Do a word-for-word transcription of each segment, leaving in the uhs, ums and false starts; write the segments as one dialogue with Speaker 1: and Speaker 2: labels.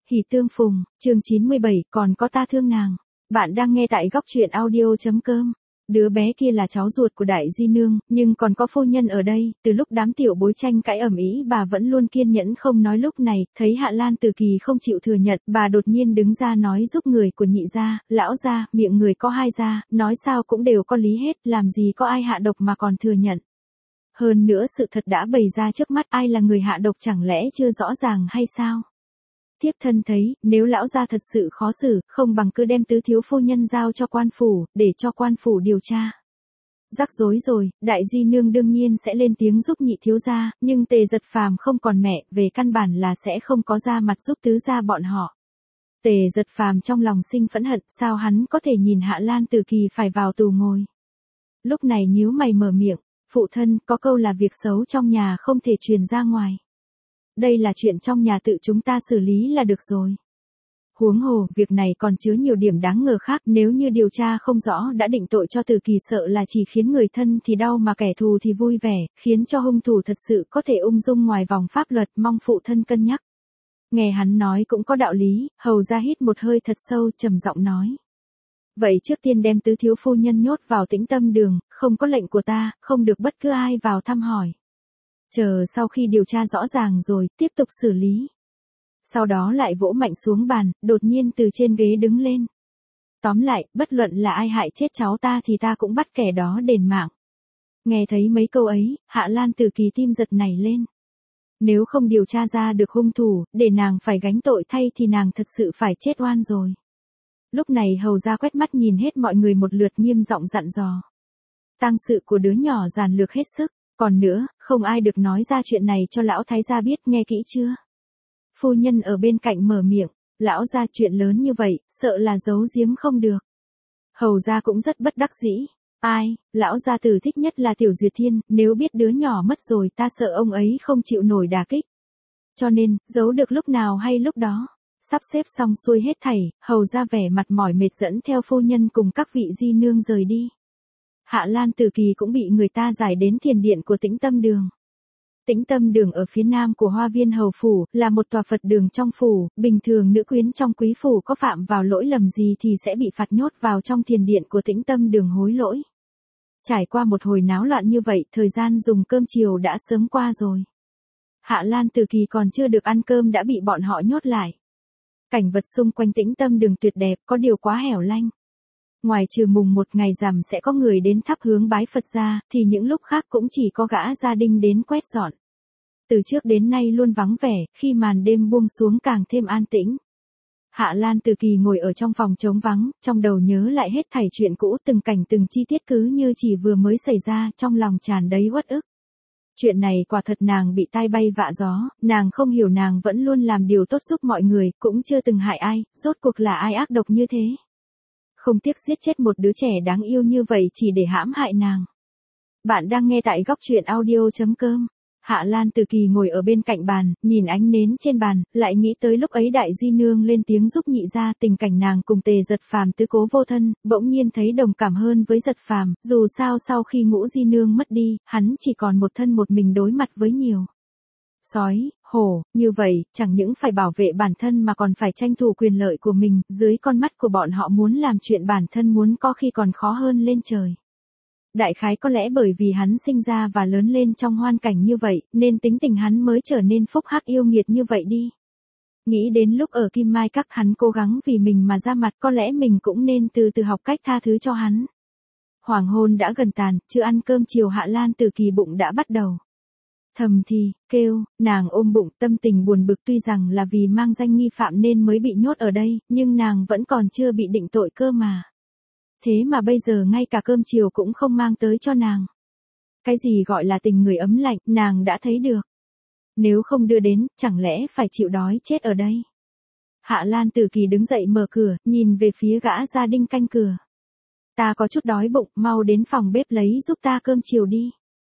Speaker 1: Hỉ tương phùng, chương chín mươi bảy, còn có ta thương nàng. Bạn đang nghe tại góc truyện audio.com. Đứa bé kia là cháu ruột của đại di nương, nhưng còn có phu nhân ở đây, từ lúc đám tiểu bối tranh cãi ầm ĩ bà vẫn luôn kiên nhẫn không nói. Lúc này, thấy Hạ Lan Từ Kỳ không chịu thừa nhận, bà đột nhiên đứng ra nói giúp người của nhị gia, lão gia, miệng người có hai gia, nói sao cũng đều có lý hết, làm gì có ai hạ độc mà còn thừa nhận. Hơn nữa sự thật đã bày ra trước mắt, ai là người hạ độc chẳng lẽ chưa rõ ràng hay sao? Thiếp thân thấy, nếu lão gia thật sự khó xử, không bằng cứ đem tứ thiếu phu nhân giao cho quan phủ, để cho quan phủ điều tra. Rắc rối rồi, đại di nương đương nhiên sẽ lên tiếng giúp nhị thiếu gia, nhưng Tề Giật Phàm không còn mẹ, về căn bản là sẽ không có ra mặt giúp tứ gia bọn họ. Tề Giật Phàm trong lòng sinh phẫn hận, sao hắn có thể nhìn Hạ Lan Từ Kỳ phải vào tù ngồi. Lúc này nhíu mày mở miệng, phụ thân, có câu là việc xấu trong nhà không thể truyền ra ngoài. Đây là chuyện trong nhà tự chúng ta xử lý là được rồi. Huống hồ, việc này còn chứa nhiều điểm đáng ngờ khác, nếu như điều tra không rõ đã định tội cho Từ Kỳ sợ là chỉ khiến người thân thì đau mà kẻ thù thì vui vẻ, khiến cho hung thủ thật sự có thể ung dung ngoài vòng pháp luật, mong phụ thân cân nhắc. Nghe hắn nói cũng có đạo lý, hầu ra hít một hơi thật sâu, trầm giọng nói. Vậy trước tiên đem tứ thiếu phu nhân nhốt vào Tĩnh Tâm Đường, không có lệnh của ta, không được bất cứ ai vào thăm hỏi. Chờ sau khi điều tra rõ ràng rồi, tiếp tục xử lý. Sau đó lại vỗ mạnh xuống bàn, đột nhiên từ trên ghế đứng lên. Tóm lại, bất luận là ai hại chết cháu ta thì ta cũng bắt kẻ đó đền mạng. Nghe thấy mấy câu ấy, Hạ Lan Từ Kỳ tim giật nảy lên. Nếu không điều tra ra được hung thủ, để nàng phải gánh tội thay thì nàng thật sự phải chết oan rồi. Lúc này hầu ra quét mắt nhìn hết mọi người một lượt, nghiêm giọng dặn dò. Tang sự của đứa nhỏ giản lược hết sức. Còn nữa, không ai được nói ra chuyện này cho lão thái gia biết, nghe kỹ chưa? Phu nhân ở bên cạnh mở miệng, lão gia chuyện lớn như vậy, sợ là giấu giếm không được. Hầu gia cũng rất bất đắc dĩ. Ai, lão gia tử thích nhất là Tiểu Duyệt Thiên, nếu biết đứa nhỏ mất rồi ta sợ ông ấy không chịu nổi đả kích. Cho nên, giấu được lúc nào hay lúc đó. Sắp xếp xong xuôi hết thảy, hầu gia vẻ mặt mỏi mệt dẫn theo phu nhân cùng các vị di nương rời đi. Hạ Lan Từ Kỳ cũng bị người ta giải đến thiền điện của Tĩnh Tâm Đường. Tĩnh Tâm Đường ở phía nam của Hoa Viên Hầu Phủ, là một tòa Phật đường trong phủ, bình thường nữ quyến trong quý phủ có phạm vào lỗi lầm gì thì sẽ bị phạt nhốt vào trong thiền điện của Tĩnh Tâm Đường hối lỗi. Trải qua một hồi náo loạn như vậy, thời gian dùng cơm chiều đã sớm qua rồi. Hạ Lan Từ Kỳ còn chưa được ăn cơm đã bị bọn họ nhốt lại. Cảnh vật xung quanh Tĩnh Tâm Đường tuyệt đẹp, có điều quá hẻo lánh. Ngoài trừ mùng một ngày rằm sẽ có người đến thắp hướng bái Phật ra, thì những lúc khác cũng chỉ có gã gia đình đến quét dọn. Từ trước đến nay luôn vắng vẻ, khi màn đêm buông xuống càng thêm an tĩnh. Hạ Lan Từ Kỳ ngồi ở trong phòng trống vắng, trong đầu nhớ lại hết thảy chuyện cũ, từng cảnh từng chi tiết cứ như chỉ vừa mới xảy ra, trong lòng tràn đầy uất ức. Chuyện này quả thật nàng bị tai bay vạ gió, nàng không hiểu nàng vẫn luôn làm điều tốt giúp mọi người, cũng chưa từng hại ai, rốt cuộc là ai ác độc như thế. Không tiếc giết chết một đứa trẻ đáng yêu như vậy chỉ để hãm hại nàng. Bạn đang nghe tại góc truyện audio.com. Hạ Lan Từ Kỳ ngồi ở bên cạnh bàn, nhìn ánh nến trên bàn, lại nghĩ tới lúc ấy đại di nương lên tiếng giúp nhị gia, tình cảnh nàng cùng Tề Giật Phàm tứ cố vô thân, bỗng nhiên thấy đồng cảm hơn với Giật Phàm, dù sao sau khi ngũ di nương mất đi, hắn chỉ còn một thân một mình đối mặt với nhiều sói, hổ, như vậy, chẳng những phải bảo vệ bản thân mà còn phải tranh thủ quyền lợi của mình, dưới con mắt của bọn họ muốn làm chuyện bản thân muốn có khi còn khó hơn lên trời. Đại khái có lẽ bởi vì hắn sinh ra và lớn lên trong hoàn cảnh như vậy, nên tính tình hắn mới trở nên phúc hắc yêu nghiệt như vậy đi. Nghĩ đến lúc ở Kim Mai Các hắn cố gắng vì mình mà ra mặt, có lẽ mình cũng nên từ từ học cách tha thứ cho hắn. Hoàng hôn đã gần tàn, chưa ăn cơm chiều Hạ Lan Từ Kỳ bụng đã bắt đầu thầm thì, kêu, nàng ôm bụng, tâm tình buồn bực, tuy rằng là vì mang danh nghi phạm nên mới bị nhốt ở đây, nhưng nàng vẫn còn chưa bị định tội cơ mà. Thế mà bây giờ ngay cả cơm chiều cũng không mang tới cho nàng. Cái gì gọi là tình người ấm lạnh, nàng đã thấy được. Nếu không đưa đến, chẳng lẽ phải chịu đói chết ở đây. Hạ Lan Từ Kỳ đứng dậy mở cửa, nhìn về phía gã gia đình canh cửa. Ta có chút đói bụng, mau đến phòng bếp lấy giúp ta cơm chiều đi.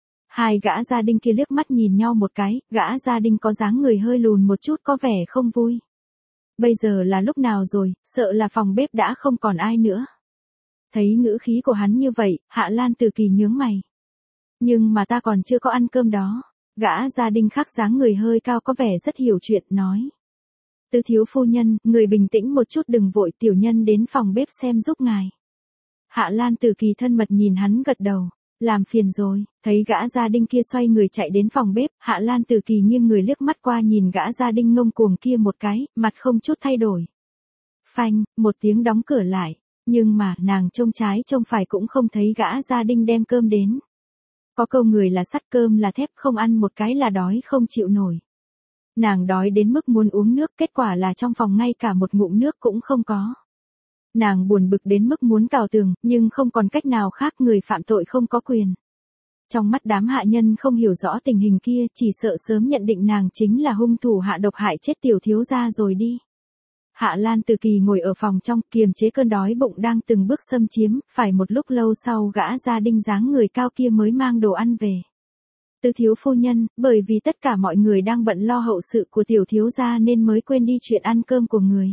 Speaker 1: Hai gã gia đình kia liếc mắt nhìn nhau một cái, gã gia đình có dáng người hơi lùn một chút có vẻ không vui. Bây giờ là lúc nào rồi, sợ là phòng bếp đã không còn ai nữa. Thấy ngữ khí của hắn như vậy, Hạ Lan Từ Kỳ nhướng mày. Nhưng mà ta còn chưa có ăn cơm đó. Gã gia đình khác dáng người hơi cao có vẻ rất hiểu chuyện, nói. Tứ thiếu phu nhân, người bình tĩnh một chút đừng vội, tiểu nhân đến phòng bếp xem giúp ngài. Hạ Lan Tử Kỳ thân mật nhìn hắn gật đầu. Làm phiền rồi, thấy gã gia đinh kia xoay người chạy đến phòng bếp, Hạ Lan Tử Kỳ nghiêng người liếc mắt qua nhìn gã gia đinh ngông cuồng kia một cái, mặt không chút thay đổi. Phanh, một tiếng đóng cửa lại, nhưng mà nàng trông trái trông phải cũng không thấy gã gia đinh đem cơm đến. Có câu người là sắt cơm là thép, không ăn một cái là đói không chịu nổi. Nàng đói đến mức muốn uống nước, kết quả là trong phòng ngay cả một ngụm nước cũng không có. Nàng buồn bực đến mức muốn cào tường, nhưng không còn cách nào khác, người phạm tội không có quyền. Trong mắt đám hạ nhân không hiểu rõ tình hình kia, chỉ sợ sớm nhận định nàng chính là hung thủ hạ độc hại chết tiểu thiếu gia rồi đi. Hạ Lan Tử Kỳ ngồi ở phòng trong, kiềm chế cơn đói bụng đang từng bước xâm chiếm, phải một lúc lâu sau gã gia đinh dáng người cao kia mới mang đồ ăn về. Tứ thiếu phu nhân, bởi vì tất cả mọi người đang bận lo hậu sự của tiểu thiếu gia nên mới quên đi chuyện ăn cơm của người.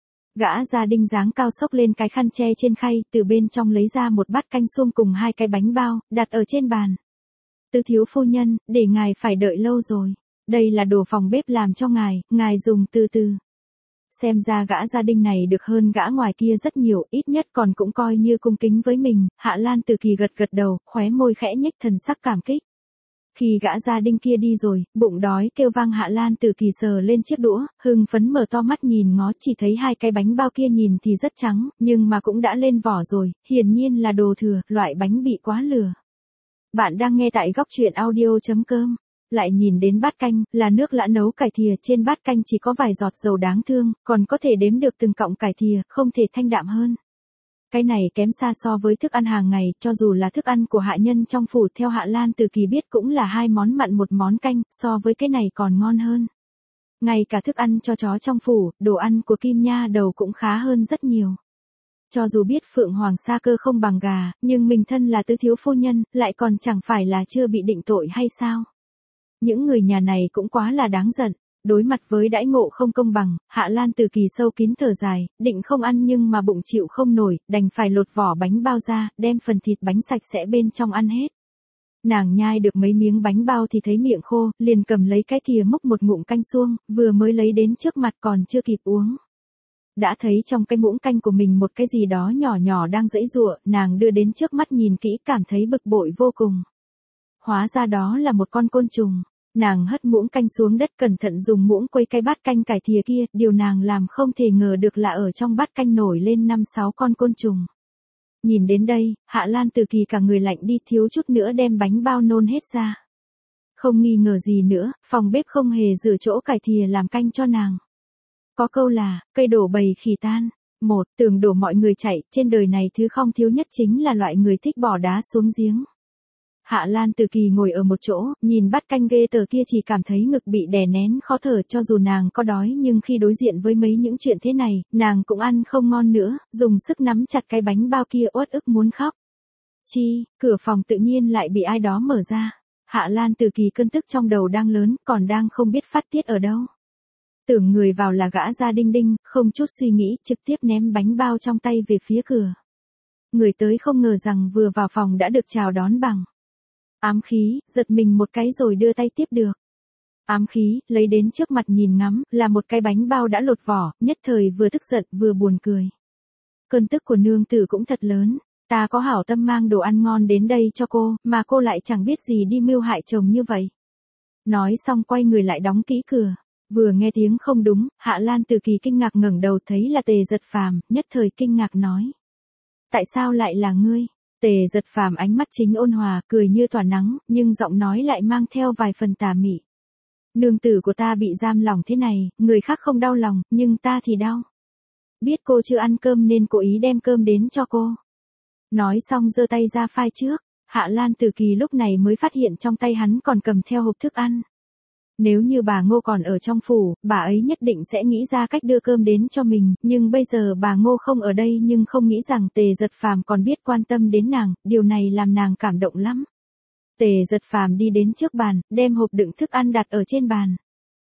Speaker 1: Gã gia đinh dáng cao xốc lên cái khăn che trên khay, từ bên trong lấy ra một bát canh suông cùng hai cái bánh bao, đặt ở trên bàn. Tứ thiếu phu nhân, để ngài phải đợi lâu rồi. Đây là đồ phòng bếp làm cho ngài, ngài dùng từ từ. Xem ra gã gia đinh này được hơn gã ngoài kia rất nhiều, ít nhất còn cũng coi như cung kính với mình. Hạ Lan Tử Kỳ gật gật đầu, khóe môi khẽ nhếch thần sắc cảm kích. Khi gã gia đinh kia đi rồi, bụng đói kêu vang, Hạ Lan Tử Kỳ sờ lên chiếc đũa, hưng phấn mở to mắt nhìn ngó, chỉ thấy hai cái bánh bao kia nhìn thì rất trắng, nhưng mà cũng đã lên vỏ rồi, hiển nhiên là đồ thừa, loại bánh bị quá lừa. Bạn đang nghe tại góc truyện audio chấm com. Lại nhìn đến bát canh, là nước lã nấu cải thìa, trên bát canh chỉ có vài giọt dầu đáng thương, còn có thể đếm được từng cọng cải thìa, không thể thanh đạm hơn. Cái này kém xa so với thức ăn hàng ngày, cho dù là thức ăn của hạ nhân trong phủ, theo Hạ Lan Tử Kỳ biết cũng là hai món mặn một món canh, so với cái này còn ngon hơn. Ngay cả thức ăn cho chó trong phủ, đồ ăn của Kim Nha Đầu cũng khá hơn rất nhiều. Cho dù biết Phượng Hoàng sa cơ không bằng gà, nhưng mình thân là tứ thiếu phu nhân, lại còn chẳng phải là chưa bị định tội hay sao? Những người nhà này cũng quá là đáng giận. Đối mặt với đãi ngộ không công bằng, Hạ Lan Tử Kỳ sâu kín thở dài, định không ăn nhưng mà bụng chịu không nổi, đành phải lột vỏ bánh bao ra, đem phần thịt bánh sạch sẽ bên trong ăn hết. Nàng nhai được mấy miếng bánh bao thì thấy miệng khô, liền cầm lấy cái thìa múc một ngụm canh suông, vừa mới lấy đến trước mặt còn chưa kịp uống. Đã thấy trong cái muỗng canh của mình một cái gì đó nhỏ nhỏ đang giãy giụa, nàng đưa đến trước mắt nhìn kỹ, cảm thấy bực bội vô cùng. Hóa ra đó là một con côn trùng. Nàng hất muỗng canh xuống đất, cẩn thận dùng muỗng quấy cái bát canh cải thìa kia, điều nàng làm không thể ngờ được là ở trong bát canh nổi lên năm sáu con côn trùng. Nhìn đến đây, Hạ Lan Tử Kỳ cả người lạnh đi, thiếu chút nữa đem bánh bao nôn hết ra. Không nghi ngờ gì nữa, phòng bếp không hề rửa chỗ cải thìa làm canh cho nàng. Có câu là, cây đổ bầy khỉ tan. Một, tường đổ mọi người chạy, trên đời này thứ không thiếu nhất chính là loại người thích bỏ đá xuống giếng. Hạ Lan Tử Kỳ ngồi ở một chỗ, nhìn bát canh ghê tởm kia chỉ cảm thấy ngực bị đè nén khó thở, cho dù nàng có đói nhưng khi đối diện với mấy những chuyện thế này, nàng cũng ăn không ngon nữa, dùng sức nắm chặt cái bánh bao kia uất ức muốn khóc. Chi, cửa phòng tự nhiên lại bị ai đó mở ra. Hạ Lan Tử Kỳ cơn tức trong đầu đang lớn, còn đang không biết phát tiết ở đâu. Tưởng người vào là gã gia đinh đinh, không chút suy nghĩ, trực tiếp ném bánh bao trong tay về phía cửa. Người tới không ngờ rằng vừa vào phòng đã được chào đón bằng ám khí, giật mình một cái rồi đưa tay tiếp được. Ám khí, lấy đến trước mặt nhìn ngắm, là một cái bánh bao đã lột vỏ, nhất thời vừa tức giận vừa buồn cười. Cơn tức của nương tử cũng thật lớn, ta có hảo tâm mang đồ ăn ngon đến đây cho cô, mà cô lại chẳng biết gì đi mưu hại chồng như vậy. Nói xong quay người lại đóng kỹ cửa. Vừa nghe tiếng không đúng, Hạ Lan Tử Kỳ kinh ngạc ngẩng đầu thấy là Tề Giật Phàm, nhất thời kinh ngạc nói. Tại sao lại là ngươi? Tề Giật Phàm ánh mắt chính ôn hòa, cười như tỏa nắng, nhưng giọng nói lại mang theo vài phần tà mị. Nương tử của ta bị giam lòng thế này, người khác không đau lòng, nhưng ta thì đau. Biết cô chưa ăn cơm nên cố ý đem cơm đến cho cô. Nói xong giơ tay ra phai trước, Hạ Lan Tử Kỳ lúc này mới phát hiện trong tay hắn còn cầm theo hộp thức ăn. Nếu như bà Ngô còn ở trong phủ, bà ấy nhất định sẽ nghĩ ra cách đưa cơm đến cho mình, nhưng bây giờ bà Ngô không ở đây, nhưng không nghĩ rằng Tề Giật Phàm còn biết quan tâm đến nàng, điều này làm nàng cảm động lắm. Tề Giật Phàm đi đến trước bàn, đem hộp đựng thức ăn đặt ở trên bàn.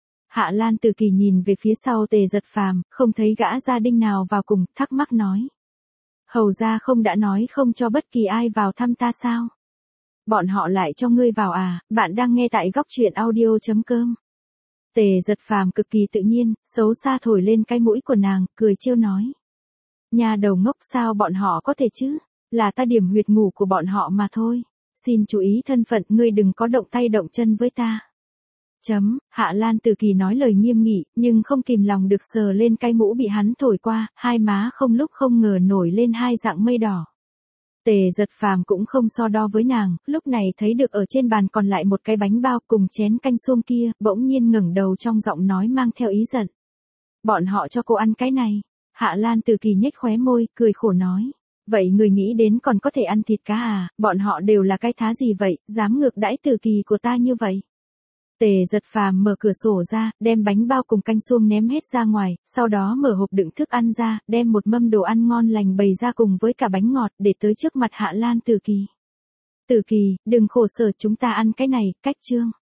Speaker 1: Hạ Lan Tử Kỳ nhìn về phía sau Tề Giật Phàm, không thấy gã gia đinh nào vào cùng, thắc mắc nói. Hầu gia không đã nói không cho bất kỳ ai vào thăm ta sao? Bọn họ lại cho ngươi vào à? Bạn đang nghe tại góc truyện audio chấm com. Tề Giật Phàm cực kỳ tự nhiên, xấu xa thổi lên cái mũi của nàng, cười trêu nói. Nhà đầu ngốc sao bọn họ có thể chứ, là ta điểm huyệt ngủ của bọn họ mà thôi. Xin chú ý thân phận, ngươi đừng có động tay động chân với ta. Chấm, Hạ Lan Từ Kỳ nói lời nghiêm nghị, nhưng không kìm lòng được sờ lên cái mũ bị hắn thổi qua, hai má không lúc không ngờ nổi lên hai dạng mây đỏ. Tề Giật Phàm cũng không so đo với nàng, lúc này thấy được ở trên bàn còn lại một cái bánh bao cùng chén canh xuông kia, bỗng nhiên ngẩng đầu trong giọng nói mang theo ý giận. Bọn họ cho cô ăn cái này. Hạ Lan Từ Kỳ nhếch khóe môi, cười khổ nói. Vậy người nghĩ đến còn có thể ăn thịt cá à, bọn họ đều là cái thá gì vậy, dám ngược đãi Từ Kỳ của ta như vậy. Tề Giật Phàm mở cửa sổ ra, đem bánh bao cùng canh xuông ném hết ra ngoài, sau đó mở hộp đựng thức ăn ra, đem một mâm đồ ăn ngon lành bày ra cùng với cả bánh ngọt để tới trước mặt Hạ Lan Từ Kỳ. Từ Kỳ, đừng khổ sở, chúng ta ăn cái này, cách chương.